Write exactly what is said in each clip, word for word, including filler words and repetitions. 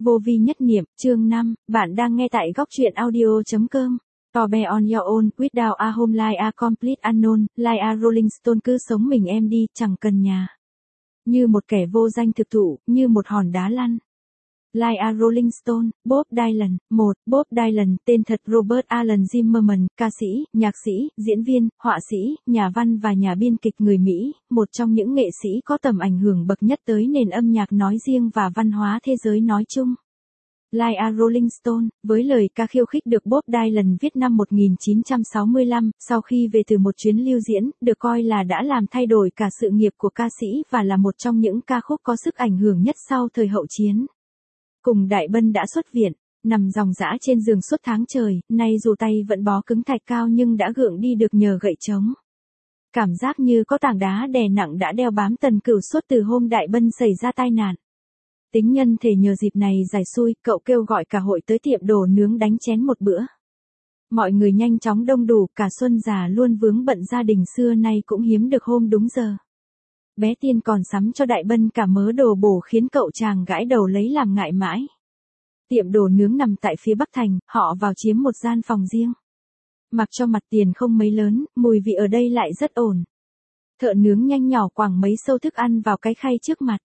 Vô vi nhất niệm, chương năm, bạn đang nghe tại góc truyện audio.com. To be on your own, without a home like a complete unknown, like a rolling stone, cứ sống mình em đi, chẳng cần nhà. Như một kẻ vô danh thực thụ, như một hòn đá lăn. Like a Rolling Stone, Bob Dylan. Một. Bob Dylan, tên thật Robert Alan Zimmerman, ca sĩ, nhạc sĩ, diễn viên, họa sĩ, nhà văn và nhà biên kịch người Mỹ, một trong những nghệ sĩ có tầm ảnh hưởng bậc nhất tới nền âm nhạc nói riêng và văn hóa thế giới nói chung. Like a Rolling Stone, với lời ca khiêu khích được Bob Dylan viết năm một nghìn chín trăm sáu mươi lăm, sau khi về từ một chuyến lưu diễn, được coi là đã làm thay đổi cả sự nghiệp của ca sĩ và là một trong những ca khúc có sức ảnh hưởng nhất sau thời hậu chiến. Cùng Đại Bân đã xuất viện, nằm ròng rã trên giường suốt tháng trời, nay dù tay vẫn bó cứng thạch cao nhưng đã gượng đi được nhờ gậy trống. Cảm giác như có tảng đá đè nặng đã đeo bám Tần Cửu suốt từ hôm Đại Bân xảy ra tai nạn. Tính nhân thể nhờ dịp này giải xui, cậu kêu gọi cả hội tới tiệm đồ nướng đánh chén một bữa. Mọi người nhanh chóng đông đủ, cả Xuân già luôn vướng bận gia đình xưa nay cũng hiếm được hôm đúng giờ. Bé Tiên còn sắm cho Đại Bân cả mớ đồ bổ khiến cậu chàng gãi đầu lấy làm ngại mãi. Tiệm đồ nướng nằm tại phía Bắc Thành, họ vào chiếm một gian phòng riêng. Mặc cho mặt tiền không mấy lớn, mùi vị ở đây lại rất ổn. Thợ nướng nhanh nhỏ quẳng mấy xâu thức ăn vào cái khay trước mặt.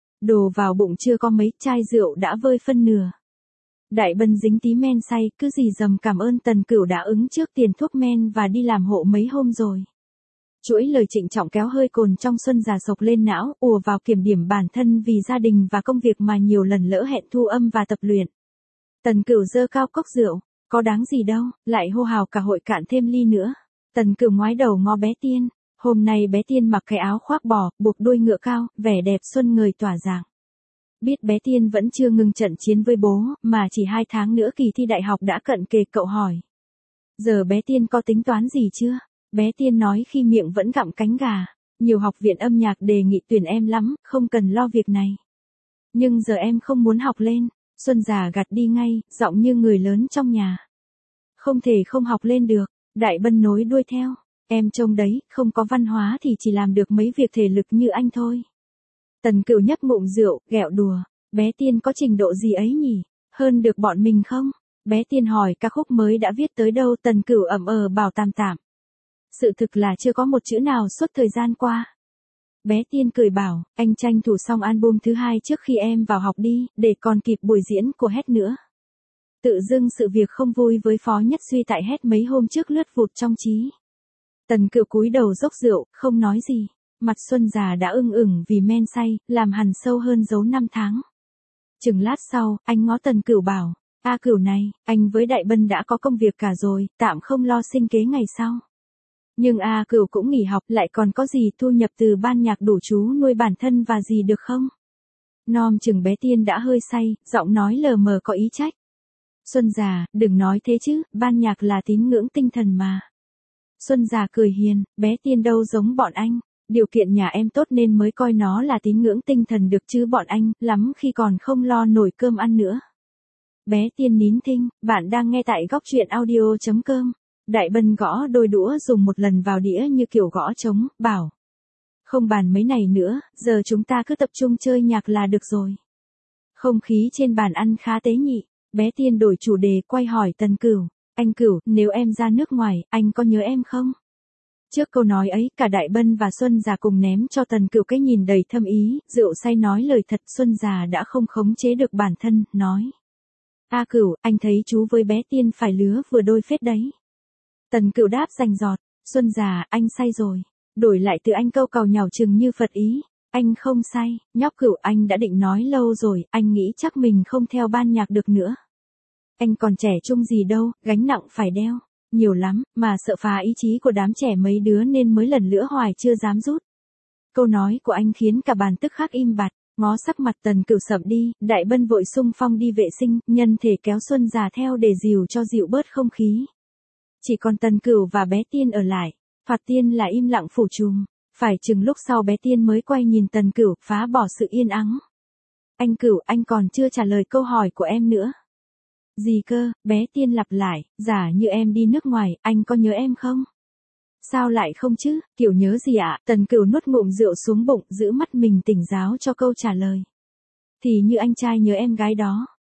Đồ vào bụng chưa có mấy, chai rượu đã vơi phân nửa. Đại Bân dính tí men say, cứ rì rầm cảm ơn Tần Cửu đã ứng trước tiền thuốc men và đi làm hộ mấy hôm rồi. Chuỗi lời trịnh trọng kéo hơi cồn trong Xuân già sộc lên não, ùa vào kiểm điểm bản thân vì gia đình và công việc mà nhiều lần lỡ hẹn thu âm và tập luyện. Tần Cửu giơ cao cốc rượu, có đáng gì đâu, lại hô hào cả hội cạn thêm ly nữa. Tần Cửu ngoái đầu ngó bé Tiên, hôm nay bé Tiên mặc cái áo khoác bò, buộc đuôi ngựa cao, vẻ đẹp xuân ngời tỏa dạng. Biết bé Tiên vẫn chưa ngừng trận chiến với bố, mà chỉ hai tháng nữa kỳ thi đại học đã cận kề, cậu hỏi. Giờ bé Tiên có tính toán gì chưa? Bé Tiên nói khi miệng vẫn gặm cánh gà, nhiều học viện âm nhạc đề nghị tuyển em lắm, không cần lo việc này. Nhưng giờ em không muốn học lên, Xuân già gạt đi ngay, giọng như người lớn trong nhà. Không thể không học lên được, Đại Bân nối đuôi theo, em trông đấy, không có văn hóa thì chỉ làm được mấy việc thể lực như anh thôi. Tần Cửu nhấp ngụm rượu, ghẹo đùa, bé Tiên có trình độ gì ấy nhỉ, hơn được bọn mình không? Bé Tiên hỏi ca khúc mới đã viết tới đâu, Tần Cửu ậm ờ bảo tạm tạm. Sự thực là chưa có một chữ nào suốt thời gian qua. Bé Tiên cười bảo, anh tranh thủ xong album thứ hai trước khi em vào học đi, để còn kịp buổi diễn của Hét nữa. Tự dưng sự việc không vui với Phó Nhất Duy tại Hét mấy hôm trước lướt vụt trong trí. Tần Cửu cúi đầu dốc rượu, không nói gì. Mặt Xuân già đã ưng ửng vì men say, làm hằn sâu hơn dấu năm tháng. Chừng lát sau, anh ngó Tần Cửu bảo, A Cửu này, anh với Đại Bân đã có công việc cả rồi, tạm không lo sinh kế ngày sau. Nhưng A Cửu cũng nghỉ học, lại còn có gì thu nhập từ ban nhạc đủ chú nuôi bản thân và gì được không? Nom chừng bé Tiên đã hơi say, giọng nói lờ mờ có ý trách. Xuân già, đừng nói thế chứ, ban nhạc là tín ngưỡng tinh thần mà. Xuân già cười hiền, bé Tiên đâu giống bọn anh, điều kiện nhà em tốt nên mới coi nó là tín ngưỡng tinh thần được chứ bọn anh, lắm khi còn không lo nổi cơm ăn nữa. Bé Tiên nín thinh, bạn đang nghe tại góc truyện audio.com. Đại Bân gõ đôi đũa dùng một lần vào đĩa như kiểu gõ trống, bảo. Không bàn mấy này nữa, giờ chúng ta cứ tập trung chơi nhạc là được rồi. Không khí trên bàn ăn khá tế nhị, bé Tiên đổi chủ đề quay hỏi Tần Cửu. Anh Cửu, nếu em ra nước ngoài, anh có nhớ em không? Trước câu nói ấy, cả Đại Bân và Xuân già cùng ném cho Tần Cửu cái nhìn đầy thâm ý, rượu say nói lời thật. Xuân già đã không khống chế được bản thân, nói. A Cửu, anh thấy chú với bé Tiên phải lứa vừa đôi phết đấy. Tần Cửu đáp rành rọt, Xuân già, anh say rồi. Đổi lại từ anh câu càu nhàu chừng như Phật ý. Anh không say, nhóc Cửu, anh đã định nói lâu rồi, anh nghĩ chắc mình không theo ban nhạc được nữa. Anh còn trẻ trung gì đâu, gánh nặng phải đeo. Nhiều lắm, mà sợ phá ý chí của đám trẻ mấy đứa nên mới lần lữa hoài chưa dám rút. Câu nói của anh khiến cả bàn tức khắc im bặt, ngó sắc mặt Tần Cửu sậm đi, Đại Bân vội xung phong đi vệ sinh, nhân thể kéo Xuân già theo để dìu cho dịu bớt không khí. Chỉ còn Tần Cửu và bé Tiên ở lại, Phạt Tiên là im lặng phủ trùm, phải chừng lúc sau bé Tiên mới quay nhìn Tần Cửu, phá bỏ sự yên ắng. Anh Cửu, anh còn chưa trả lời câu hỏi của em nữa. Gì cơ, bé Tiên lặp lại, giả như em đi nước ngoài, anh có nhớ em không? Sao lại không chứ, kiểu nhớ gì ạ? Tần Cửu nuốt ngụm rượu xuống bụng, giữ mắt mình tỉnh giáo cho câu trả lời. Thì như anh trai nhớ em gái đó.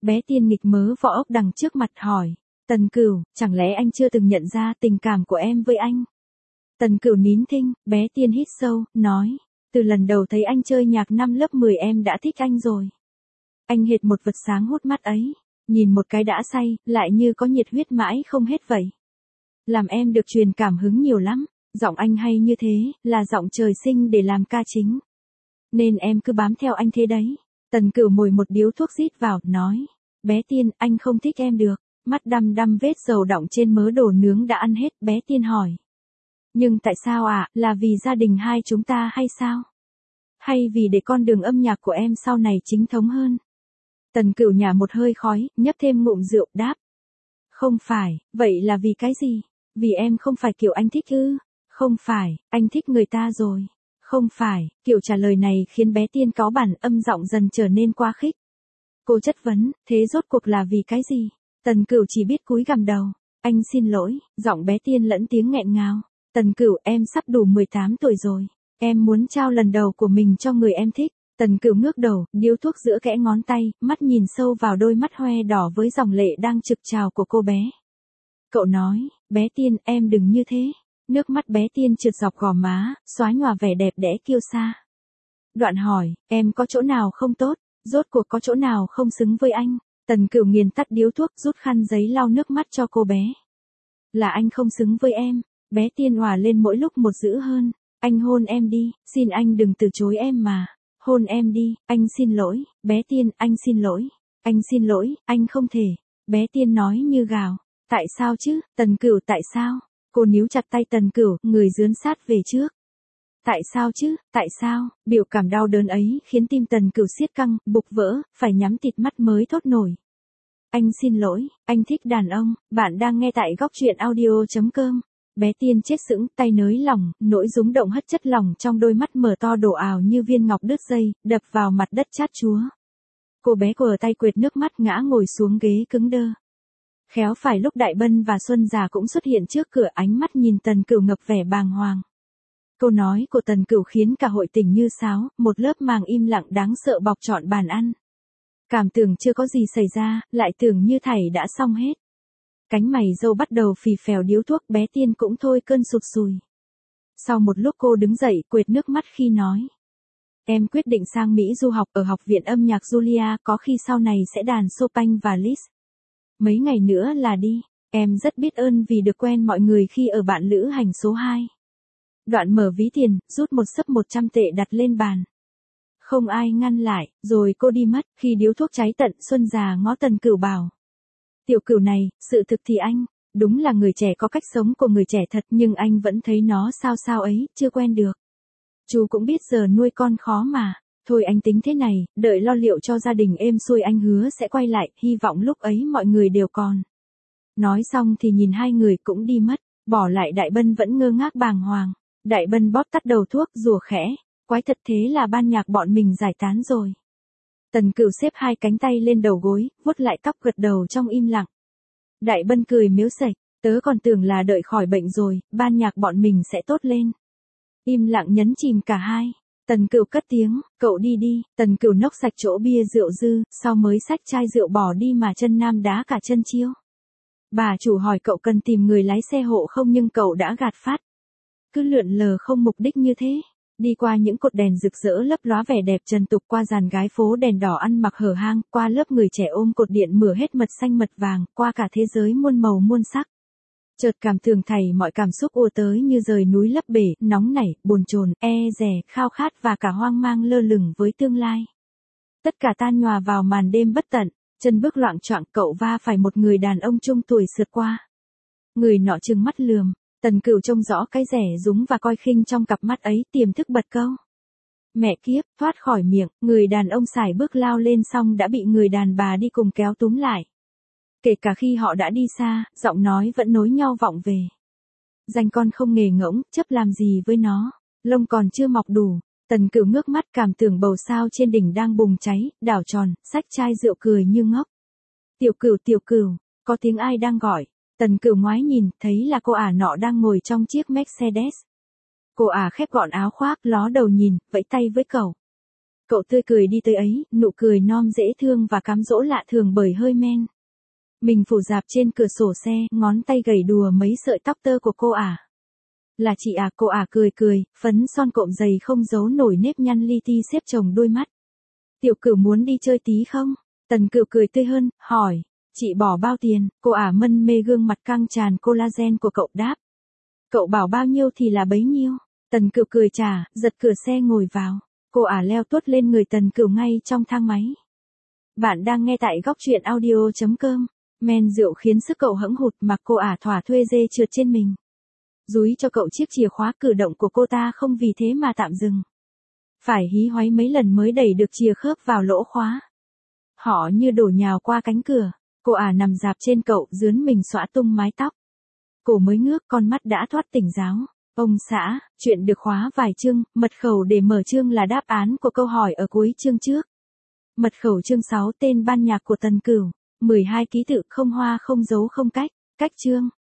Bé Tiên nghịch mớ vỏ ốc đằng trước mặt hỏi. Tần Cửu, chẳng lẽ anh chưa từng nhận ra tình cảm của em với anh? Tần Cửu nín thinh, bé Tiên hít sâu, nói. Từ lần đầu thấy anh chơi nhạc năm lớp mười em đã thích anh rồi. Anh hệt một vật sáng hút mắt ấy, nhìn một cái đã say, lại như có nhiệt huyết mãi không hết vậy. Làm em được truyền cảm hứng nhiều lắm, giọng anh hay như thế, là giọng trời sinh để làm ca chính. Nên em cứ bám theo anh thế đấy. Tần Cửu mồi một điếu thuốc rít vào, nói. Bé Tiên, anh không thích em được. Mắt đăm đăm vết dầu đọng trên mớ đồ nướng đã ăn hết, bé Tiên hỏi. Nhưng tại sao ạ, à? Là vì gia đình hai chúng ta hay sao? Hay vì để con đường âm nhạc của em sau này chính thống hơn? Tần Cửu nhả một hơi khói, nhấp thêm ngụm rượu, đáp. Không phải, vậy là vì cái gì? Vì em không phải kiểu anh thích ư? Không phải, anh thích người ta rồi. Không phải, kiểu trả lời này khiến bé Tiên cáu bản, âm giọng dần trở nên quá khích. Cô chất vấn, thế rốt cuộc là vì cái gì? Tần Cửu chỉ biết cúi gằm đầu. Anh xin lỗi, giọng bé Tiên lẫn tiếng nghẹn ngào. Tần Cửu, em sắp đủ mười tám tuổi rồi. Em muốn trao lần đầu của mình cho người em thích. Tần Cửu ngước đầu, điếu thuốc giữa kẽ ngón tay, mắt nhìn sâu vào đôi mắt hoe đỏ với dòng lệ đang trực trào của cô bé. Cậu nói, bé Tiên, em đừng như thế. Nước mắt bé Tiên trượt dọc gò má, xóa nhòa vẻ đẹp đẽ kiêu sa. Đoạn hỏi, em có chỗ nào không tốt, rốt cuộc có chỗ nào không xứng với anh? Tần Cửu nghiền tắt điếu thuốc, rút khăn giấy lau nước mắt cho cô bé. Là anh không xứng với em. Bé Tiên òa lên mỗi lúc một dữ hơn. Anh hôn em đi, xin anh đừng từ chối em mà. Hôn em đi, anh xin lỗi. Bé Tiên, anh xin lỗi. Anh xin lỗi, anh không thể. Bé Tiên nói như gào. Tại sao chứ, Tần Cửu, tại sao? Cô níu chặt tay Tần Cửu, người dướn sát về trước. Tại sao chứ, tại sao? Biểu cảm đau đớn ấy khiến tim Tần Cửu siết căng, bục vỡ, phải nhắm tịt mắt mới thốt nổi. Anh xin lỗi, anh thích đàn ông. Bạn đang nghe tại góc truyện audio chấm com. Bé Tiên chết sững, tay nới lỏng, nỗi rúng động hất chất lỏng trong đôi mắt mở to đổ ào như viên ngọc đứt dây, đập vào mặt đất chát chúa. Cô bé quờ tay quệt nước mắt ngã ngồi xuống ghế cứng đơ. Khéo phải lúc Đại Bân và Xuân Già cũng xuất hiện trước cửa, ánh mắt nhìn Tần Cửu ngập vẻ bàng hoàng. Câu nói của Tần Cửu khiến cả hội tỉnh như sáo, một lớp màng im lặng đáng sợ bọc trọn bàn ăn. Cảm tưởng chưa có gì xảy ra, lại tưởng như thảy đã xong hết. Cánh mày râu bắt đầu phì phèo điếu thuốc, bé Tiên cũng thôi cơn sụt sùi. Sau một lúc cô đứng dậy, quệt nước mắt khi nói. Em quyết định sang Mỹ du học ở học viện âm nhạc Julia, có khi sau này sẽ đàn Chopin và Liszt. Mấy ngày nữa là đi, em rất biết ơn vì được quen mọi người khi ở bạn lữ hành số hai. Đoạn mở ví tiền, rút một xấp một trăm tệ đặt lên bàn. Không ai ngăn lại, rồi cô đi mất, khi điếu thuốc cháy tận, Xuân Già ngó Tần Cửu bảo. Tiểu Cửu này, sự thực thì anh, đúng là người trẻ có cách sống của người trẻ thật, nhưng anh vẫn thấy nó sao sao ấy, chưa quen được. Chú cũng biết giờ nuôi con khó mà, thôi anh tính thế này, đợi lo liệu cho gia đình êm xuôi anh hứa sẽ quay lại, hy vọng lúc ấy mọi người đều còn. Nói xong thì nhìn hai người cũng đi mất, bỏ lại Đại Bân vẫn ngơ ngác bàng hoàng. Đại Bân bóp tắt đầu thuốc, rủa khẽ, quái thật, thế là ban nhạc bọn mình giải tán rồi. Tần Cửu xếp hai cánh tay lên đầu gối, vuốt lại tóc, gật đầu trong im lặng. Đại Bân cười miếu sạch, tớ còn tưởng là đợi khỏi bệnh rồi, ban nhạc bọn mình sẽ tốt lên. Im lặng nhấn chìm cả hai. Tần Cửu cất tiếng, cậu đi đi. Tần Cửu nốc sạch chỗ bia rượu dư, sau mới xách chai rượu bỏ đi mà chân nam đá cả chân chiêu. Bà chủ hỏi cậu cần tìm người lái xe hộ không, nhưng cậu đã gạt phát. Cứ lượn lờ không mục đích như thế. Đi qua những cột đèn rực rỡ lấp lóa vẻ đẹp trần tục, qua dàn gái phố đèn đỏ ăn mặc hở hang, qua lớp người trẻ ôm cột điện mửa hết mật xanh mật vàng, qua cả thế giới muôn màu muôn sắc. Chợt cảm tưởng thảy mọi cảm xúc ùa tới như rời núi lấp bể, nóng nảy, bồn chồn, e dè, khao khát và cả hoang mang lơ lửng với tương lai. Tất cả tan nhòa vào màn đêm bất tận, chân bước loạng choạng, cậu va phải một người đàn ông trung tuổi sượt qua. Người nọ trừng mắt lườm. Tần Cửu trông rõ cái rẻ rúng và coi khinh trong cặp mắt ấy, tiềm thức bật câu. Mẹ kiếp, thoát khỏi miệng, người đàn ông sải bước lao lên xong đã bị người đàn bà đi cùng kéo túm lại. Kể cả khi họ đã đi xa, giọng nói vẫn nối nhau vọng về. Danh con không nghề ngỗng, chấp làm gì với nó, lông còn chưa mọc đủ. Tần Cửu ngước mắt, cảm tưởng bầu sao trên đỉnh đang bùng cháy, đảo tròn, xách chai rượu cười như ngốc. Tiểu Cửu, Tiểu Cửu, có tiếng ai đang gọi. Tần Cửu ngoái nhìn, thấy là cô ả nọ đang ngồi trong chiếc Mercedes. Cô ả khép gọn áo khoác, ló đầu nhìn, vẫy tay với cậu. Cậu tươi cười đi tới ấy, nụ cười non dễ thương và cám dỗ lạ thường bởi hơi men. Mình phủ dạp trên cửa sổ xe, ngón tay gẩy đùa mấy sợi tóc tơ của cô ả. Là chị à, cô ả cười cười, phấn son cộm dày không giấu nổi nếp nhăn li ti xếp chồng đôi mắt. Tiểu Cửu muốn đi chơi tí không? Tần Cửu cười tươi hơn, hỏi. Chị bỏ bao tiền? Cô ả mân mê gương mặt căng tràn collagen của cậu đáp. Cậu bảo bao nhiêu thì là bấy nhiêu. Tần Cửu cười trả, giật cửa xe ngồi vào. Cô ả leo tuốt lên người Tần Cửu ngay trong thang máy. Bạn đang nghe tại góc truyện audio chấm com. Men rượu khiến sức cậu hẫng hụt mà cô ả thỏa thuê dê trượt trên mình. Dúi cho cậu chiếc chìa khóa, cử động của cô ta không vì thế mà tạm dừng. Phải hí hoáy mấy lần mới đẩy được chìa khớp vào lỗ khóa. Họ như đổ nhào qua cánh cửa. Cô ả nằm dạp trên cậu, dướn mình xõa tung mái tóc. Cổ mới ngước, con mắt đã thoát tỉnh giáo. Ông xã, chuyện được khóa vài chương, mật khẩu để mở chương là đáp án của câu hỏi ở cuối chương trước. Mật khẩu chương sáu, tên ban nhạc của Tần Cửu. mười hai ký tự, không hoa không dấu không cách. Cách chương.